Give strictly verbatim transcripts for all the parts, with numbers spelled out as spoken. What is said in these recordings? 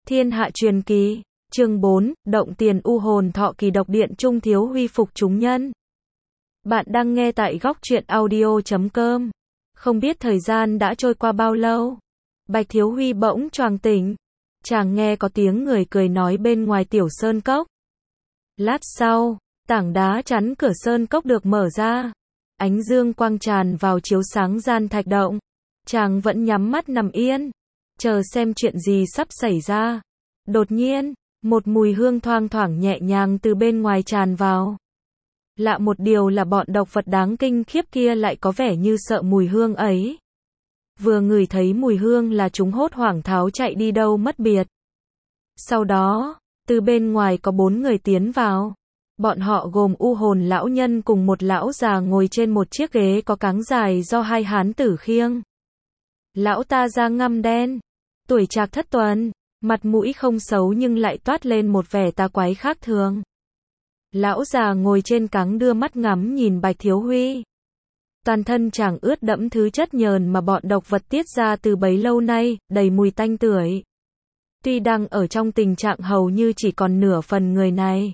Thiên Hạ Truyền Kỳ, chương bốn, Động Tiền U Hồn Thọ Kỳ độc điện Trung Thiếu Huy phục chúng nhân. Bạn đang nghe tại góc truyện audio chấm com. Không biết thời gian đã trôi qua bao lâu. Bạch Thiếu Huy bỗng choàng tỉnh. Chàng nghe có tiếng người cười nói bên ngoài tiểu sơn cốc. Lát sau, tảng đá chắn cửa sơn cốc được mở ra. Ánh dương quang tràn vào chiếu sáng gian thạch động. Chàng vẫn nhắm mắt nằm yên, chờ xem chuyện gì sắp xảy ra. Đột nhiên, một mùi hương thoang thoảng nhẹ nhàng từ bên ngoài tràn vào. Lạ một điều là bọn độc vật đáng kinh khiếp kia lại có vẻ như sợ mùi hương ấy. Vừa ngửi thấy mùi hương là chúng hốt hoảng tháo chạy đi đâu mất biệt. Sau đó, từ bên ngoài có bốn người tiến vào. Bọn họ gồm U Hồn lão nhân cùng một lão già ngồi trên một chiếc ghế có cáng dài do hai hán tử khiêng. Lão ta da ngăm đen, tuổi trạc thất tuần, mặt mũi không xấu nhưng lại toát lên một vẻ tà quái khác thường. Lão già ngồi trên cáng đưa mắt ngắm nhìn Bạch Thiếu Huy. Toàn thân chàng ướt đẫm thứ chất nhờn mà bọn độc vật tiết ra từ bấy lâu nay, đầy mùi tanh tưởi. Tuy đang ở trong tình trạng hầu như chỉ còn nửa phần người này,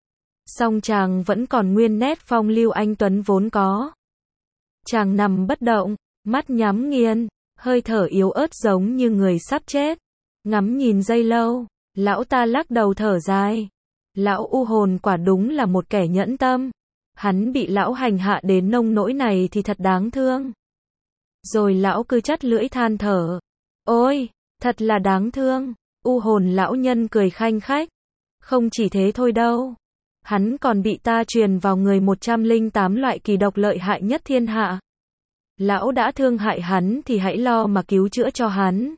song chàng vẫn còn nguyên nét phong lưu anh tuấn vốn có. Chàng nằm bất động, mắt nhắm nghiền, hơi thở yếu ớt giống như người sắp chết. Ngắm nhìn giây lâu, lão ta lắc đầu thở dài. Lão U Hồn quả đúng là một kẻ nhẫn tâm. Hắn bị lão hành hạ đến nông nỗi này thì thật đáng thương. Rồi lão cứ chắt lưỡi than thở. Ôi, thật là đáng thương. U Hồn lão nhân cười khanh khách. Không chỉ thế thôi đâu. Hắn còn bị ta truyền vào người một trăm lẻ tám loại kỳ độc lợi hại nhất thiên hạ. Lão đã thương hại hắn thì hãy lo mà cứu chữa cho hắn.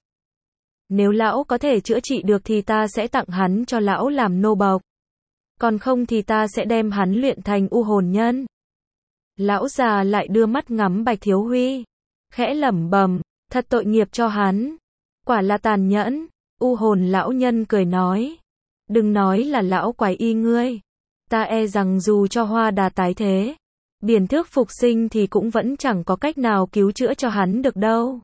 Nếu lão có thể chữa trị được thì ta sẽ tặng hắn cho lão làm nô bộc. Còn không thì ta sẽ đem hắn luyện thành U Hồn nhân. Lão già lại đưa mắt ngắm Bạch Thiếu Huy, khẽ lẩm bẩm, thật tội nghiệp cho hắn. Quả là tàn nhẫn. U Hồn lão nhân cười nói, đừng nói là lão quái y ngươi. Ta e rằng dù cho Hoa Đà tái thế, Biển Thước phục sinh thì cũng vẫn chẳng có cách nào cứu chữa cho hắn được đâu.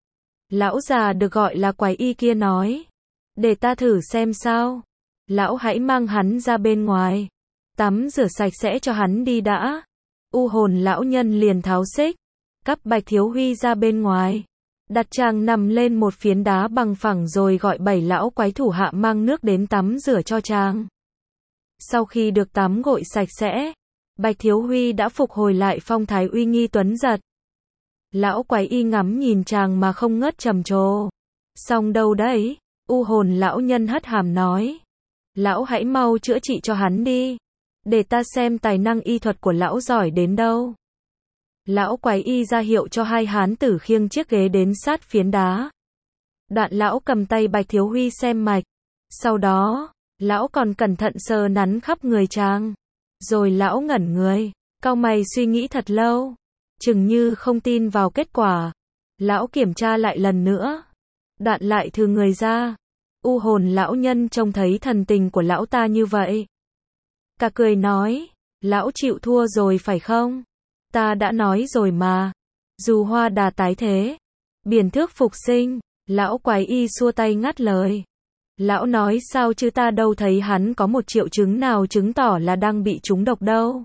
Lão già được gọi là quái y kia nói, để ta thử xem sao. Lão hãy mang hắn ra bên ngoài, tắm rửa sạch sẽ cho hắn đi đã. U Hồn lão nhân liền tháo xích, cắp Bạch Thiếu Huy ra bên ngoài, đặt chàng nằm lên một phiến đá bằng phẳng rồi gọi bảy lão quái thủ hạ mang nước đến tắm rửa cho chàng. Sau khi được tắm gội sạch sẽ, Bạch Thiếu Huy đã phục hồi lại phong thái uy nghi tuấn giật. Lão quái y ngắm nhìn chàng mà không ngớt trầm trồ. Xong đâu đấy? U Hồn lão nhân hất hàm nói. Lão hãy mau chữa trị cho hắn đi, để ta xem tài năng y thuật của lão giỏi đến đâu. Lão quái y ra hiệu cho hai hán tử khiêng chiếc ghế đến sát phiến đá. Đoạn lão cầm tay Bạch Thiếu Huy xem mạch. Sau đó, lão còn cẩn thận sờ nắn khắp người chàng. Rồi lão ngẩn người, cau mày suy nghĩ thật lâu, chừng như không tin vào kết quả. Lão kiểm tra lại lần nữa, đoạn lại thừ người ra. U Hồn lão nhân trông thấy thần tình của lão ta như vậy, cả cười nói, lão chịu thua rồi phải không? Ta đã nói rồi mà, dù Hoa Đà tái thế, Biển Thước phục sinh. Lão quái y xua tay ngắt lời. Lão nói sao chứ ta đâu thấy hắn có một triệu chứng nào chứng tỏ là đang bị trúng độc đâu.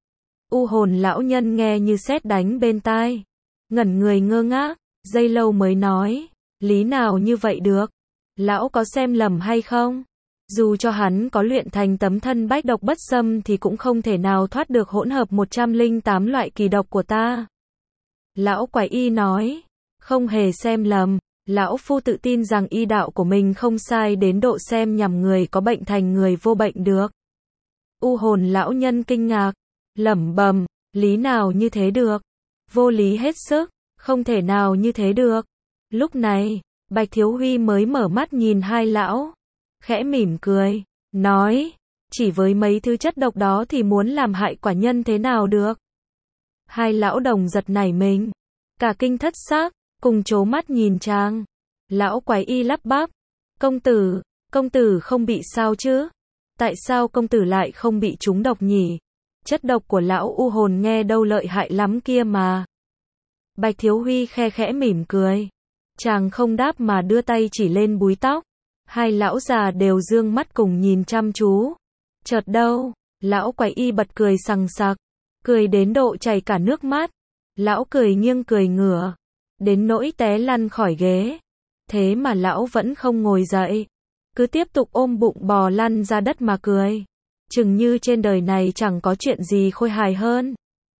U Hồn lão nhân nghe như sét đánh bên tai, ngẩn người ngơ ngác, giây lâu mới nói, lý nào như vậy được? Lão có xem lầm hay không? Dù cho hắn có luyện thành tấm thân bách độc bất xâm thì cũng không thể nào thoát được hỗn hợp một trăm lẻ tám loại kỳ độc của ta. Lão quái y nói, không hề xem lầm. Lão phu tự tin rằng y đạo của mình không sai đến độ xem nhầm người có bệnh thành người vô bệnh được. U Hồn lão nhân kinh ngạc, lẩm bẩm, lý nào như thế được? Vô lý hết sức, không thể nào như thế được. Lúc này, Bạch Thiếu Huy mới mở mắt nhìn hai lão, khẽ mỉm cười, nói, chỉ với mấy thứ chất độc đó thì muốn làm hại quả nhân thế nào được? Hai lão đồng giật nảy mình, cả kinh thất xác, cùng trố mắt nhìn chàng. Lão quái y lắp bắp, công tử, công tử không bị sao chứ? Tại sao công tử lại không bị trúng độc nhỉ? Chất độc của lão U Hồn nghe đâu lợi hại lắm kia mà. Bạch Thiếu Huy khe khẽ mỉm cười. Chàng không đáp mà đưa tay chỉ lên búi tóc. Hai lão già đều dương mắt cùng nhìn chăm chú. Chợt đâu, lão quái y bật cười sằng sặc, cười đến độ chảy cả nước mắt. Lão cười nghiêng cười ngửa, đến nỗi té lăn khỏi ghế. Thế mà lão vẫn không ngồi dậy, cứ tiếp tục ôm bụng bò lăn ra đất mà cười. Chừng như trên đời này chẳng có chuyện gì khôi hài hơn.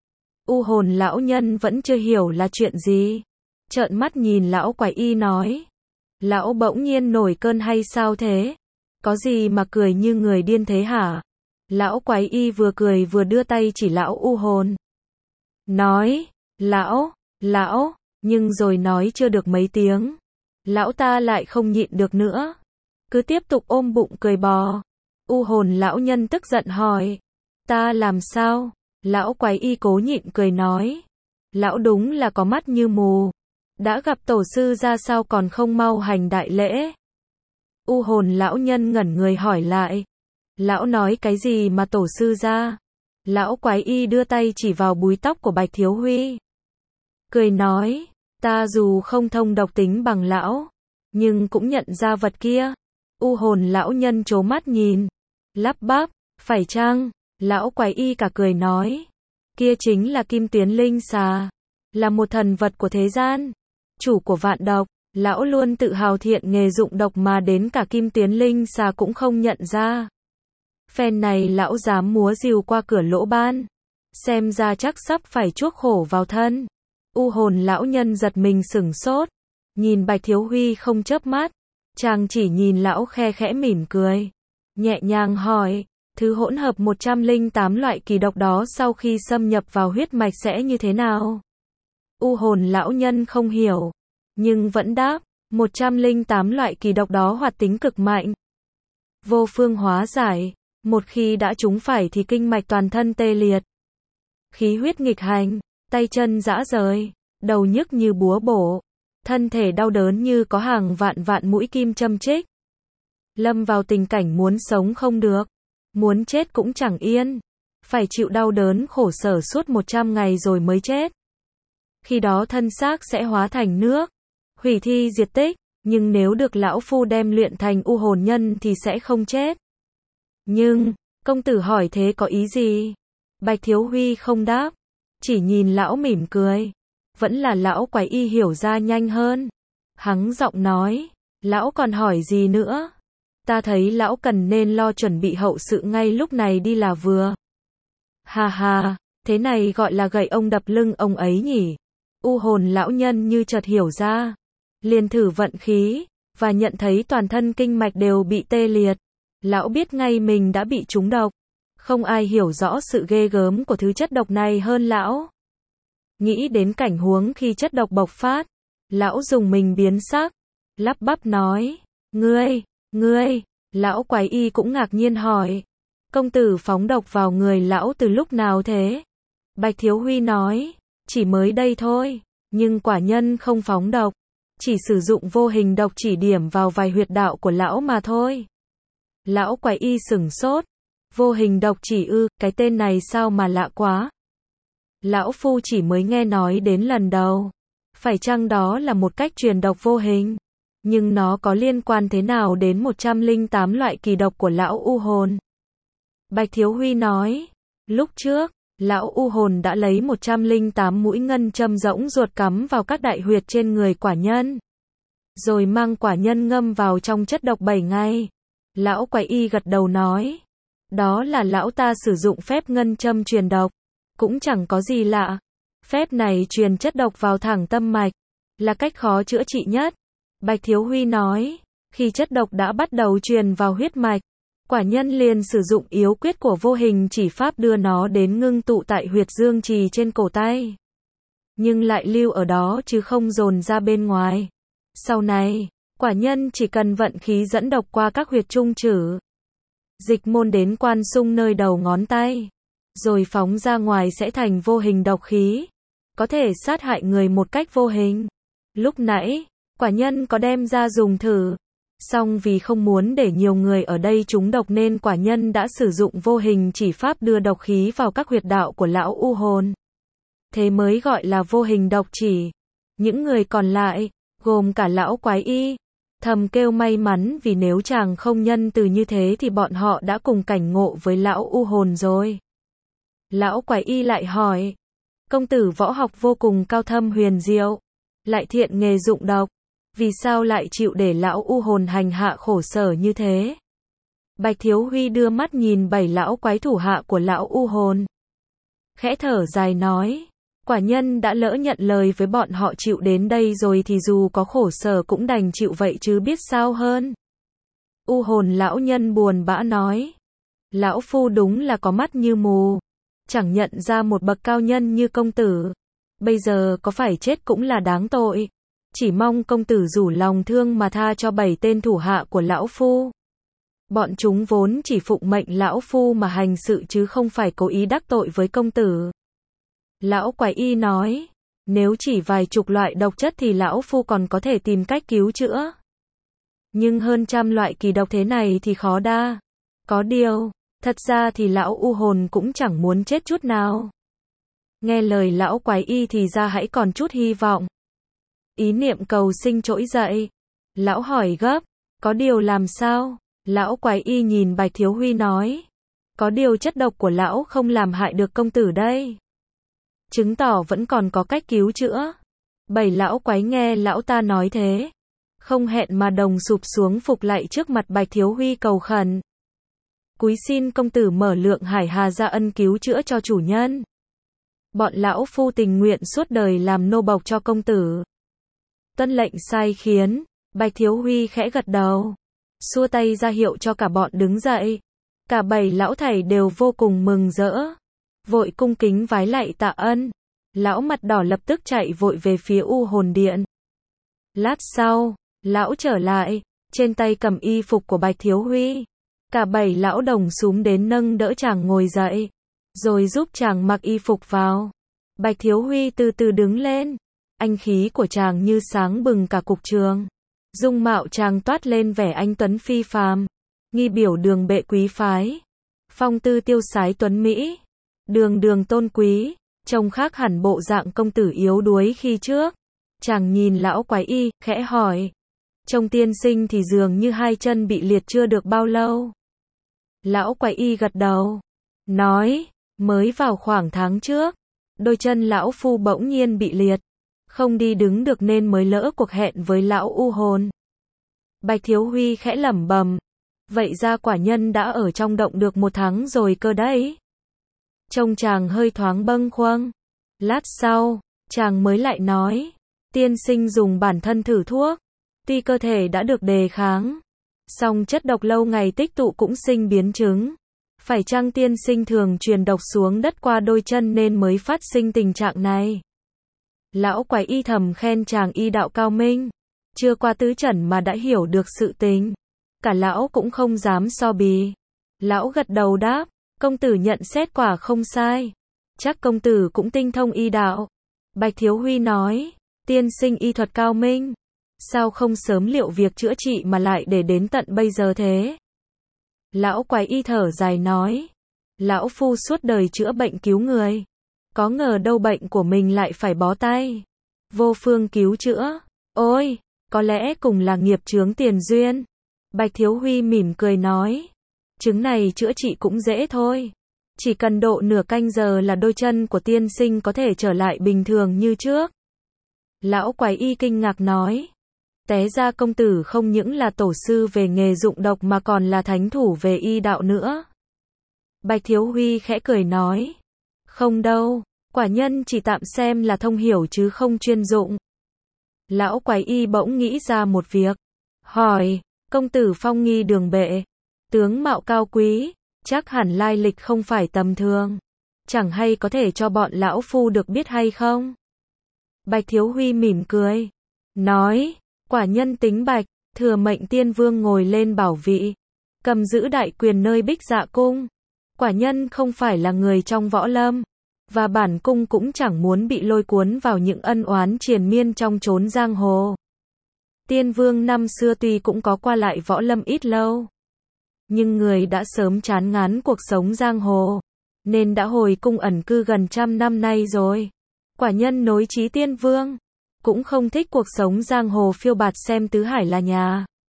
U hồn lão nhân vẫn chưa hiểu là chuyện gì. Trợn mắt nhìn lão quái y nói. Lão bỗng nhiên nổi cơn hay sao thế? Có gì mà cười như người điên thế hả? Lão quái y vừa cười vừa đưa tay chỉ lão u hồn. Nói, lão, lão, nhưng rồi nói chưa được mấy tiếng. Lão ta lại không nhịn được nữa. Cứ tiếp tục ôm bụng cười bò. U hồn lão nhân tức giận hỏi. Ta làm sao? Lão quái y cố nhịn cười nói. Lão đúng là có mắt như mù. Đã gặp tổ sư ra sao còn không mau hành đại lễ? U hồn lão nhân ngẩn người hỏi lại. Lão nói cái gì mà tổ sư ra? Lão quái y đưa tay chỉ vào búi tóc của Bạch Thiếu Huy. Cười nói, ta dù không thông độc tính bằng lão, nhưng cũng nhận ra vật kia. U hồn lão nhân trố mắt nhìn, lắp bắp, phải chăng? Lão quái y cả cười nói, kia chính là Kim Tuyến Linh Xà, là một thần vật của thế gian, chủ của vạn độc. Lão luôn tự hào thiện nghề dụng độc mà đến cả Kim Tuyến Linh Xà cũng không nhận ra. Phen này lão dám múa rìu qua cửa lỗ ban, xem ra chắc sắp phải chuốc khổ vào thân. U hồn lão nhân giật mình sửng sốt, nhìn Bạch Thiếu Huy không chớp mắt, chàng chỉ nhìn lão khe khẽ mỉm cười, nhẹ nhàng hỏi, thứ hỗn hợp một trăm lẻ tám loại kỳ độc đó sau khi xâm nhập vào huyết mạch sẽ như thế nào? U hồn lão nhân không hiểu, nhưng vẫn đáp, một trăm lẻ tám loại kỳ độc đó hoạt tính cực mạnh, vô phương hóa giải, một khi đã trúng phải thì kinh mạch toàn thân tê liệt, khí huyết nghịch hành, tay chân rã rời, đầu nhức như búa bổ, thân thể đau đớn như có hàng vạn vạn mũi kim châm chích. Lâm vào tình cảnh muốn sống không được, muốn chết cũng chẳng yên, phải chịu đau đớn khổ sở suốt một trăm ngày rồi mới chết. Khi đó thân xác sẽ hóa thành nước, hủy thi diệt tích, nhưng nếu được lão phu đem luyện thành u hồn nhân thì sẽ không chết. Nhưng, công tử hỏi thế có ý gì? Bạch Thiếu Huy không đáp, chỉ nhìn lão mỉm cười. Vẫn là lão quái y hiểu ra nhanh hơn. Hắng giọng nói, lão còn hỏi gì nữa? Ta thấy lão cần nên lo chuẩn bị hậu sự ngay lúc này đi là vừa. Hà hà, thế này gọi là gậy ông đập lưng ông ấy nhỉ? U hồn lão nhân như chợt hiểu ra, liền thử vận khí, và nhận thấy toàn thân kinh mạch đều bị tê liệt. Lão biết ngay mình đã bị trúng độc. Không ai hiểu rõ sự ghê gớm của thứ chất độc này hơn lão. Nghĩ đến cảnh huống khi chất độc bộc phát, lão dùng mình biến sắc, lắp bắp nói, ngươi, ngươi, lão quái y cũng ngạc nhiên hỏi, công tử phóng độc vào người lão từ lúc nào thế? Bạch Thiếu Huy nói, chỉ mới đây thôi, nhưng quả nhân không phóng độc, chỉ sử dụng vô hình độc chỉ điểm vào vài huyệt đạo của lão mà thôi. Lão quái y sửng sốt, vô hình độc chỉ ư, cái tên này sao mà lạ quá. Lão phu chỉ mới nghe nói đến lần đầu. Phải chăng đó là một cách truyền độc vô hình? Nhưng nó có liên quan thế nào đến một trăm lẻ tám loại kỳ độc của lão u hồn? Bạch Thiếu Huy nói, lúc trước, lão u hồn đã lấy một trăm lẻ tám mũi ngân châm rỗng ruột cắm vào các đại huyệt trên người quả nhân. Rồi mang quả nhân ngâm vào trong chất độc bảy ngày. Lão quái y gật đầu nói, đó là lão ta sử dụng phép ngân châm truyền độc. Cũng chẳng có gì lạ. Phép này truyền chất độc vào thẳng tâm mạch, là cách khó chữa trị nhất. Bạch Thiếu Huy nói, khi chất độc đã bắt đầu truyền vào huyết mạch, quả nhân liền sử dụng yếu quyết của vô hình chỉ pháp đưa nó đến ngưng tụ tại huyệt dương trì trên cổ tay. Nhưng lại lưu ở đó chứ không dồn ra bên ngoài. Sau này, quả nhân chỉ cần vận khí dẫn độc qua các huyệt trung trử, dịch môn đến quan xung nơi đầu ngón tay, rồi phóng ra ngoài sẽ thành vô hình độc khí, có thể sát hại người một cách vô hình. Lúc nãy, quả nhân có đem ra dùng thử, song vì không muốn để nhiều người ở đây trúng độc nên quả nhân đã sử dụng vô hình chỉ pháp đưa độc khí vào các huyệt đạo của lão u hồn. Thế mới gọi là vô hình độc chỉ. Những người còn lại, gồm cả lão quái y, thầm kêu may mắn vì nếu chàng không nhân từ như thế thì bọn họ đã cùng cảnh ngộ với lão u hồn rồi. Lão quái y lại hỏi, công tử võ học vô cùng cao thâm huyền diệu, lại thiện nghề dụng độc, vì sao lại chịu để lão u hồn hành hạ khổ sở như thế? Bạch Thiếu Huy đưa mắt nhìn bảy lão quái thủ hạ của lão u hồn, khẽ thở dài nói, quả nhân đã lỡ nhận lời với bọn họ chịu đến đây rồi thì dù có khổ sở cũng đành chịu vậy chứ biết sao hơn. U hồn lão nhân buồn bã nói, lão phu đúng là có mắt như mù, chẳng nhận ra một bậc cao nhân như công tử, bây giờ có phải chết cũng là đáng tội, chỉ mong công tử rủ lòng thương mà tha cho bảy tên thủ hạ của lão phu. Bọn chúng vốn chỉ phụng mệnh lão phu mà hành sự chứ không phải cố ý đắc tội với công tử. Lão quái y nói, nếu chỉ vài chục loại độc chất thì lão phu còn có thể tìm cách cứu chữa. Nhưng hơn trăm loại kỳ độc thế này thì khó đa. Có điều, thật ra thì lão u hồn cũng chẳng muốn chết chút nào. Nghe lời lão quái y thì ra hãy còn chút hy vọng. Ý niệm cầu sinh trỗi dậy. Lão hỏi gấp, có điều làm sao? Lão quái y nhìn Bạch Thiếu Huy nói, có điều chất độc của lão không làm hại được công tử đây. Chứng tỏ vẫn còn có cách cứu chữa. Bảy lão quái nghe lão ta nói thế, không hẹn mà đồng sụp xuống phục lại trước mặt Bạch Thiếu Huy cầu khẩn. Cúi xin công tử mở lượng hải hà ra ân cứu chữa cho chủ nhân. Bọn lão phu tình nguyện suốt đời làm nô bộc cho công tử. Tuân lệnh sai khiến, Bạch Thiếu Huy khẽ gật đầu, xua tay ra hiệu cho cả bọn đứng dậy. Cả bảy lão thầy đều vô cùng mừng rỡ, vội cung kính vái lạy tạ ân. Lão mặt đỏ lập tức chạy vội về phía u hồn điện. Lát sau, lão trở lại, trên tay cầm y phục của Bạch Thiếu Huy. Cả bảy lão đồng xúm đến nâng đỡ chàng ngồi dậy, rồi giúp chàng mặc y phục vào. Bạch Thiếu Huy từ từ đứng lên, anh khí của chàng như sáng bừng cả cục trường. Dung mạo chàng toát lên vẻ anh tuấn phi phàm, nghi biểu đường bệ quý phái, phong tư tiêu sái tuấn mỹ, đường đường tôn quý, trông khác hẳn bộ dạng công tử yếu đuối khi trước. Chàng nhìn lão quái y, khẽ hỏi, trông tiên sinh thì dường như hai chân bị liệt chưa được bao lâu. Lão quái y gật đầu, nói, mới vào khoảng tháng trước, đôi chân lão phu bỗng nhiên bị liệt, không đi đứng được nên mới lỡ cuộc hẹn với lão u hồn. Bạch Thiếu Huy khẽ lẩm bẩm, vậy ra quả nhân đã ở trong động được một tháng rồi cơ đấy. Trông chàng hơi thoáng bâng khuâng. Lát sau, chàng mới lại nói, tiên sinh dùng bản thân thử thuốc, tuy cơ thể đã được đề kháng, song chất độc lâu ngày tích tụ cũng sinh biến chứng. Phải chăng tiên sinh thường truyền độc xuống đất qua đôi chân nên mới phát sinh tình trạng này? Lão quái y thầm khen chàng y đạo cao minh, chưa qua tứ trần mà đã hiểu được sự tình. Cả lão cũng không dám so bì. Lão gật đầu đáp, công tử nhận xét quả không sai. Chắc công tử cũng tinh thông y đạo. Bạch Thiếu Huy nói, tiên sinh y thuật cao minh, sao không sớm liệu việc chữa trị mà lại để đến tận bây giờ thế? Lão quái y thở dài nói, lão phu suốt đời chữa bệnh cứu người, có ngờ đâu bệnh của mình lại phải bó tay, vô phương cứu chữa. Ôi, có lẽ cùng là nghiệp chướng tiền duyên. Bạch Thiếu Huy mỉm cười nói, chứng này chữa trị cũng dễ thôi, chỉ cần độ nửa canh giờ là đôi chân của tiên sinh có thể trở lại bình thường như trước. Lão quái y kinh ngạc nói, té ra công tử không những là tổ sư về nghề dụng độc mà còn là thánh thủ về y đạo nữa. Bạch Thiếu Huy khẽ cười nói, không đâu, quả nhân chỉ tạm xem là thông hiểu chứ không chuyên dụng. Lão quái y bỗng nghĩ ra một việc, hỏi, công tử phong nghi đường bệ, tướng mạo cao quý, chắc hẳn lai lịch không phải tầm thường, chẳng hay có thể cho bọn lão phu được biết hay không? Bạch Thiếu Huy mỉm cười, nói, quả nhân tính Bạch, thừa mệnh tiên vương ngồi lên bảo vị, cầm giữ đại quyền nơi Bích Dạ cung. Quả nhân không phải là người trong võ lâm, và bản cung cũng chẳng muốn bị lôi cuốn vào những ân oán triền miên trong chốn giang hồ. Tiên vương năm xưa tuy cũng có qua lại võ lâm ít lâu, nhưng người đã sớm chán ngán cuộc sống giang hồ, nên đã hồi cung ẩn cư gần trăm năm nay rồi. Quả nhân nối chí tiên vương, cũng không thích cuộc sống giang hồ phiêu bạt xem tứ hải là nhà.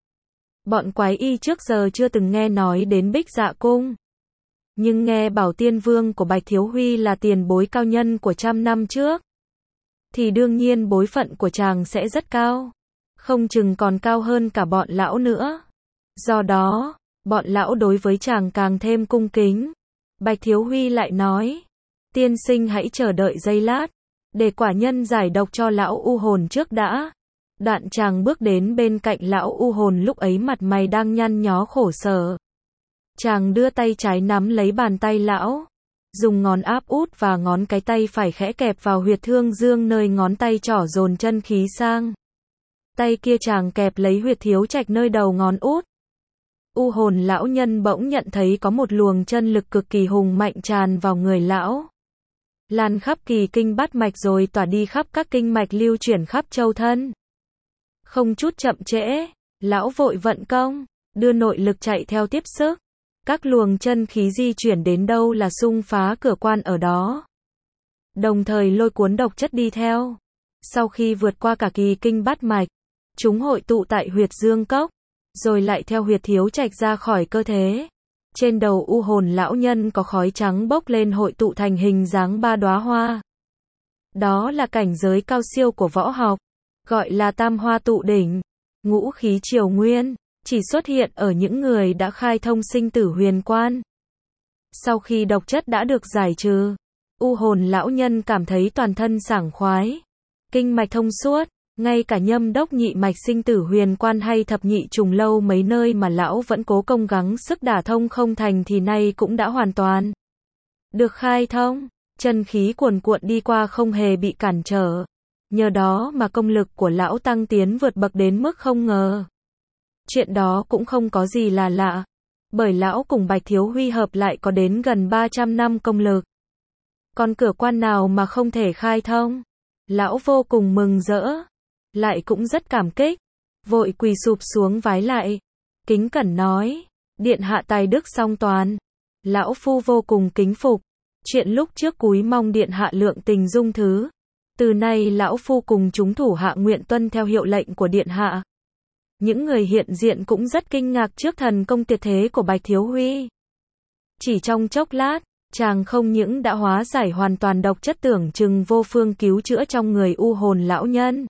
Bọn quái y trước giờ chưa từng nghe nói đến Bích Dạ Cung. Nhưng nghe bảo tiên vương của Bạch Thiếu Huy là tiền bối cao nhân của trăm năm trước, thì đương nhiên bối phận của chàng sẽ rất cao. Không chừng còn cao hơn cả bọn lão nữa. Do đó, bọn lão đối với chàng càng thêm cung kính. Bạch Thiếu Huy lại nói, tiên sinh hãy chờ đợi giây lát, để quả nhân giải độc cho lão u hồn trước đã. Đoạn chàng bước đến bên cạnh lão u hồn, lúc ấy mặt mày đang nhăn nhó khổ sở. Chàng đưa tay trái nắm lấy bàn tay lão, dùng ngón áp út và ngón cái tay phải khẽ kẹp vào huyệt thương dương nơi ngón tay trỏ dồn chân khí sang. Tay kia chàng kẹp lấy huyệt thiếu trạch nơi đầu ngón út. U hồn lão nhân bỗng nhận thấy có một luồng chân lực cực kỳ hùng mạnh tràn vào người lão, lan khắp kỳ kinh bát mạch rồi tỏa đi khắp các kinh mạch lưu chuyển khắp châu thân. Không chút chậm trễ, lão vội vận công, đưa nội lực chạy theo tiếp sức. Các luồng chân khí di chuyển đến đâu là xung phá cửa quan ở đó. Đồng thời lôi cuốn độc chất đi theo. Sau khi vượt qua cả kỳ kinh bát mạch, chúng hội tụ tại huyệt dương cốc, rồi lại theo huyệt thiếu trạch ra khỏi cơ thể. Trên đầu u hồn lão nhân có khói trắng bốc lên hội tụ thành hình dáng ba đóa hoa. Đó là cảnh giới cao siêu của võ học, gọi là tam hoa tụ đỉnh, ngũ khí triều nguyên, chỉ xuất hiện ở những người đã khai thông sinh tử huyền quan. Sau khi độc chất đã được giải trừ, u hồn lão nhân cảm thấy toàn thân sảng khoái, kinh mạch thông suốt, ngay cả nhâm đốc nhị mạch sinh tử huyền quan hay thập nhị trùng lâu mấy nơi mà lão vẫn cố công gắng sức đả thông không thành thì nay cũng đã hoàn toàn được khai thông, chân khí cuồn cuộn đi qua không hề bị cản trở. Nhờ đó mà công lực của lão tăng tiến vượt bậc đến mức không ngờ. Chuyện đó cũng không có gì là lạ, bởi lão cùng Bạch Thiếu Huy hợp lại có đến gần ba trăm năm công lực. Còn cửa quan nào mà không thể khai thông? Lão vô cùng mừng rỡ, lại cũng rất cảm kích, vội quỳ sụp xuống vái lại, kính cẩn nói, điện hạ tài đức song toàn. Lão phu vô cùng kính phục, chuyện lúc trước cúi mong điện hạ lượng tình dung thứ. Từ nay lão phu cùng chúng thủ hạ nguyện tuân theo hiệu lệnh của điện hạ. Những người hiện diện cũng rất kinh ngạc trước thần công tuyệt thế của Bạch Thiếu Huy. Chỉ trong chốc lát, chàng không những đã hóa giải hoàn toàn độc chất tưởng chừng vô phương cứu chữa trong người u hồn lão nhân,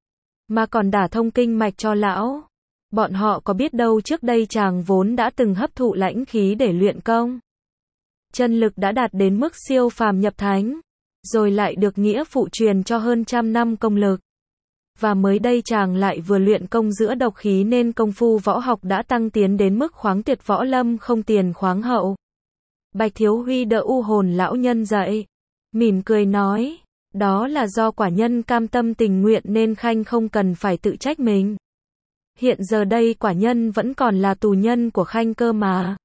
mà còn đả thông kinh mạch cho lão. Bọn họ có biết đâu trước đây chàng vốn đã từng hấp thụ lãnh khí để luyện công. Chân lực đã đạt đến mức siêu phàm nhập thánh, rồi lại được nghĩa phụ truyền cho hơn trăm năm công lực. Và mới đây chàng lại vừa luyện công giữa độc khí nên công phu võ học đã tăng tiến đến mức khoáng tuyệt võ lâm không tiền khoáng hậu. Bạch Thiếu Huy đỡ u hồn lão nhân dậy, mỉm cười nói, đó là do quả nhân cam tâm tình nguyện nên khanh không cần phải tự trách mình. Hiện giờ đây quả nhân vẫn còn là tù nhân của khanh cơ mà.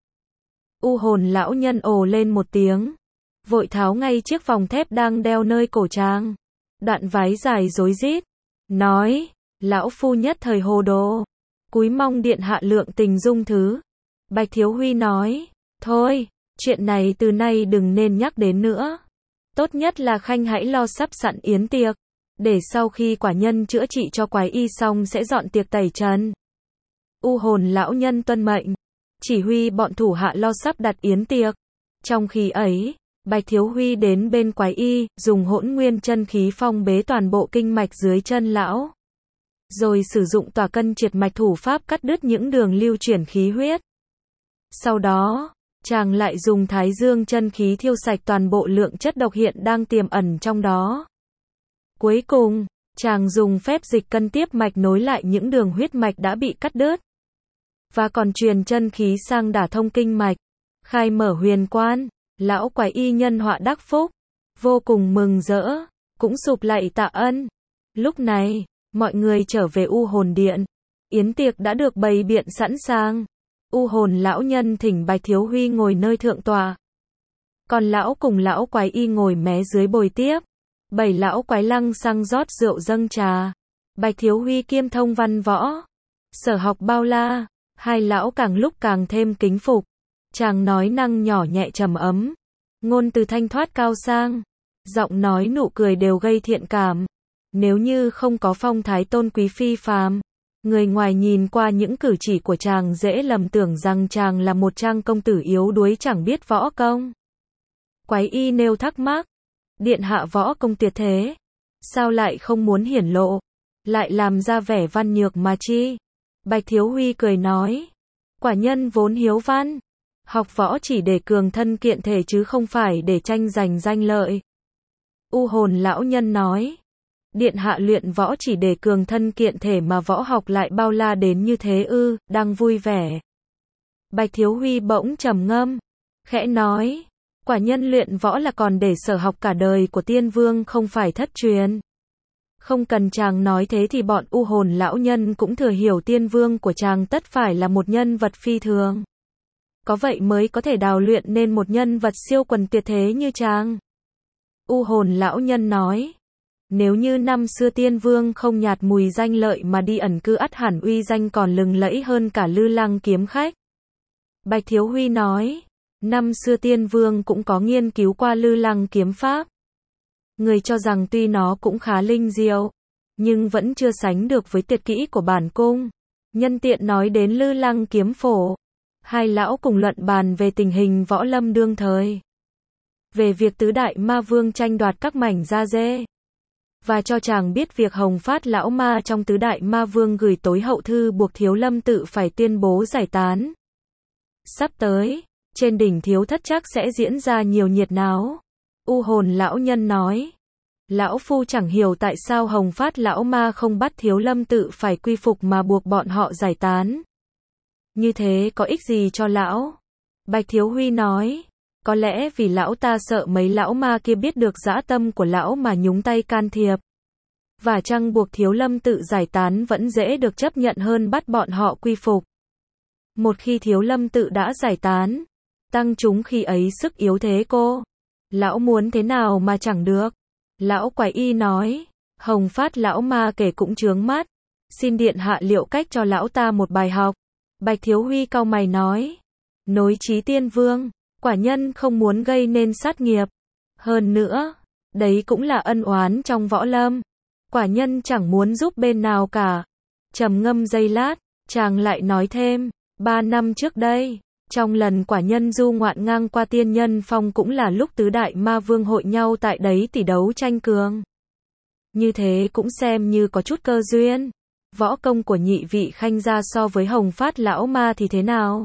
U hồn lão nhân ồ lên một tiếng, vội tháo ngay chiếc vòng thép đang đeo nơi cổ chàng, đoạn váy dài rối rít, nói, lão phu nhất thời hồ đồ, cúi mong điện hạ lượng tình dung thứ. Bạch Thiếu Huy nói, thôi, chuyện này từ nay đừng nên nhắc đến nữa. Tốt nhất là khanh hãy lo sắp sẵn yến tiệc, để sau khi quả nhân chữa trị cho quái y xong sẽ dọn tiệc tẩy trần. U hồn lão nhân tuân mệnh, chỉ huy bọn thủ hạ lo sắp đặt yến tiệc. Trong khi ấy, Bạch Thiếu Huy đến bên quái y, dùng hỗn nguyên chân khí phong bế toàn bộ kinh mạch dưới chân lão, rồi sử dụng tỏa cân triệt mạch thủ pháp cắt đứt những đường lưu chuyển khí huyết. Sau đó, chàng lại dùng thái dương chân khí thiêu sạch toàn bộ lượng chất độc hiện đang tiềm ẩn trong đó. Cuối cùng, chàng dùng phép dịch cân tiếp mạch nối lại những đường huyết mạch đã bị cắt đứt, và còn truyền chân khí sang đả thông kinh mạch, khai mở huyền quan. Lão quái y nhân họa đắc phúc, vô cùng mừng rỡ, cũng sụp lạy tạ ân. Lúc này, mọi người trở về u hồn điện, yến tiệc đã được bày biện sẵn sàng. U hồn lão nhân thỉnh Bạch Thiếu Huy ngồi nơi thượng tọa, còn lão cùng lão quái y ngồi mé dưới bồi tiếp. Bảy lão quái lăng xăng rót rượu dâng trà. Bạch Thiếu Huy kiêm thông văn võ, sở học bao la, hai lão càng lúc càng thêm kính phục. Chàng nói năng nhỏ nhẹ trầm ấm, ngôn từ thanh thoát cao sang, giọng nói nụ cười đều gây thiện cảm. Nếu như không có phong thái tôn quý phi phàm, Người ngoài nhìn qua những cử chỉ của chàng dễ lầm tưởng rằng chàng là một trang công tử yếu đuối chẳng biết võ công. Quái y nêu thắc mắc. Điện hạ võ công tuyệt thế. Sao lại không muốn hiển lộ? Lại làm ra vẻ văn nhược mà chi? Bạch Thiếu Huy cười nói. Quả nhân vốn hiếu văn. Học võ chỉ để cường thân kiện thể chứ không phải để tranh giành danh lợi. U Hồn lão nhân nói. Điện hạ luyện võ chỉ để cường thân kiện thể mà võ học lại bao la đến như thế ư, đang vui vẻ. Bạch Thiếu Huy bỗng trầm ngâm, khẽ nói, quả nhân luyện võ là còn để sở học cả đời của tiên vương không phải thất truyền. Không cần chàng nói thế thì bọn U Hồn lão nhân cũng thừa hiểu tiên vương của chàng tất phải là một nhân vật phi thường. Có vậy mới có thể đào luyện nên một nhân vật siêu quần tuyệt thế như chàng. U Hồn lão nhân nói. Nếu như năm xưa tiên vương không nhạt mùi danh lợi mà đi ẩn cư ắt hẳn uy danh còn lừng lẫy hơn cả Lư Lăng kiếm khách. Bạch Thiếu Huy nói, năm xưa tiên vương cũng có nghiên cứu qua Lư Lăng kiếm pháp. Người cho rằng tuy nó cũng khá linh diệu, nhưng vẫn chưa sánh được với tuyệt kỹ của bản cung. Nhân tiện nói đến Lư Lăng kiếm phổ, hai lão cùng luận bàn về tình hình võ lâm đương thời. Về việc tứ đại ma vương tranh đoạt các mảnh da dê. Và cho chàng biết việc Hồng Phát lão ma trong tứ đại ma vương gửi tối hậu thư buộc Thiếu Lâm tự phải tuyên bố giải tán. Sắp tới, trên đỉnh Thiếu Thất chắc sẽ diễn ra nhiều nhiệt náo. U Hồn lão nhân nói. Lão phu chẳng hiểu tại sao Hồng Phát lão ma không bắt Thiếu Lâm tự phải quy phục mà buộc bọn họ giải tán. Như thế có ích gì cho lão? Bạch Thiếu Huy nói. Có lẽ vì lão ta sợ mấy lão ma kia biết được dã tâm của lão mà nhúng tay can thiệp. Và chăng buộc Thiếu Lâm tự giải tán vẫn dễ được chấp nhận hơn bắt bọn họ quy phục. Một khi Thiếu Lâm tự đã giải tán, tăng chúng khi ấy sức yếu thế cô. Lão muốn thế nào mà chẳng được. Lão Quái Y nói, Hồng Phát lão ma kể cũng chướng mắt. Xin điện hạ liệu cách cho lão ta một bài học. Bạch Thiếu Huy cau mày nói, nối chí tiên vương. Quả nhân không muốn gây nên sát nghiệp. Hơn nữa, đấy cũng là ân oán trong võ lâm. Quả nhân chẳng muốn giúp bên nào cả. Trầm ngâm giây lát, chàng lại nói thêm, ba năm trước đây, trong lần quả nhân du ngoạn ngang qua Tiên Nhân Phong cũng là lúc tứ đại ma vương hội nhau tại đấy tỷ đấu tranh cường. Như thế cũng xem như có chút cơ duyên. Võ công của nhị vị khanh gia so với Hồng Phát lão ma thì thế nào?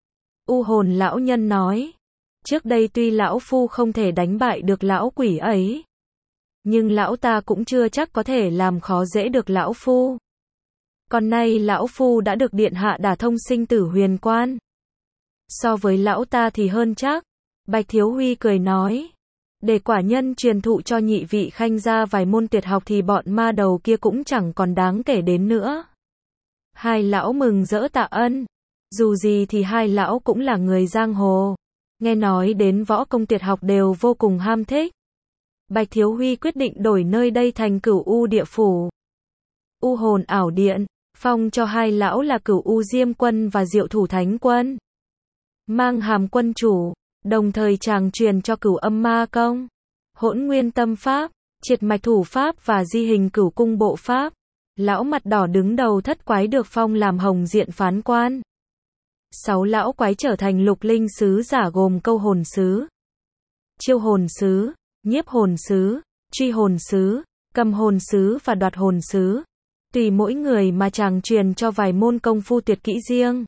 U Hồn lão nhân nói. Trước đây tuy lão phu không thể đánh bại được lão quỷ ấy, nhưng lão ta cũng chưa chắc có thể làm khó dễ được lão phu. Còn nay lão phu đã được điện hạ đả thông sinh tử huyền quan. So với lão ta thì hơn chắc. Bạch Thiếu Huy cười nói. Để quả nhân truyền thụ cho nhị vị khanh gia vài môn tuyệt học thì bọn ma đầu kia cũng chẳng còn đáng kể đến nữa. Hai lão mừng rỡ tạ ân. Dù gì thì hai lão cũng là người giang hồ. Nghe nói đến võ công tuyệt học đều vô cùng ham thích. Bạch Thiếu Huy quyết định đổi nơi đây thành Cửu U địa phủ. U Hồn ảo điện, phong cho hai lão là Cửu U Diêm Quân và Diệu Thủ Thánh Quân. Mang hàm quân chủ, đồng thời chàng truyền cho Cửu Âm Ma Công, Hỗn Nguyên Tâm Pháp, Triệt Mạch Thủ Pháp và Di Hình Cửu Cung Bộ Pháp. Lão mặt đỏ đứng đầu thất quái được phong làm Hồng Diện Phán Quan. Sáu lão quái trở thành lục linh sứ giả gồm câu hồn sứ, chiêu hồn sứ, nhiếp hồn sứ, truy hồn sứ, cầm hồn sứ và đoạt hồn sứ. Tùy mỗi người mà chàng truyền cho vài môn công phu tuyệt kỹ riêng.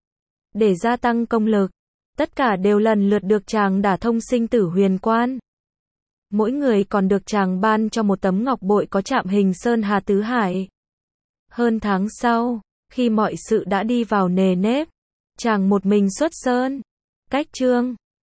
Để gia tăng công lực, tất cả đều lần lượt được chàng đả thông sinh tử huyền quan. Mỗi người còn được chàng ban cho một tấm ngọc bội có chạm hình Sơn Hà Tứ Hải. Hơn tháng sau, khi mọi sự đã đi vào nề nếp, chàng một mình xuất sơn. Cách chương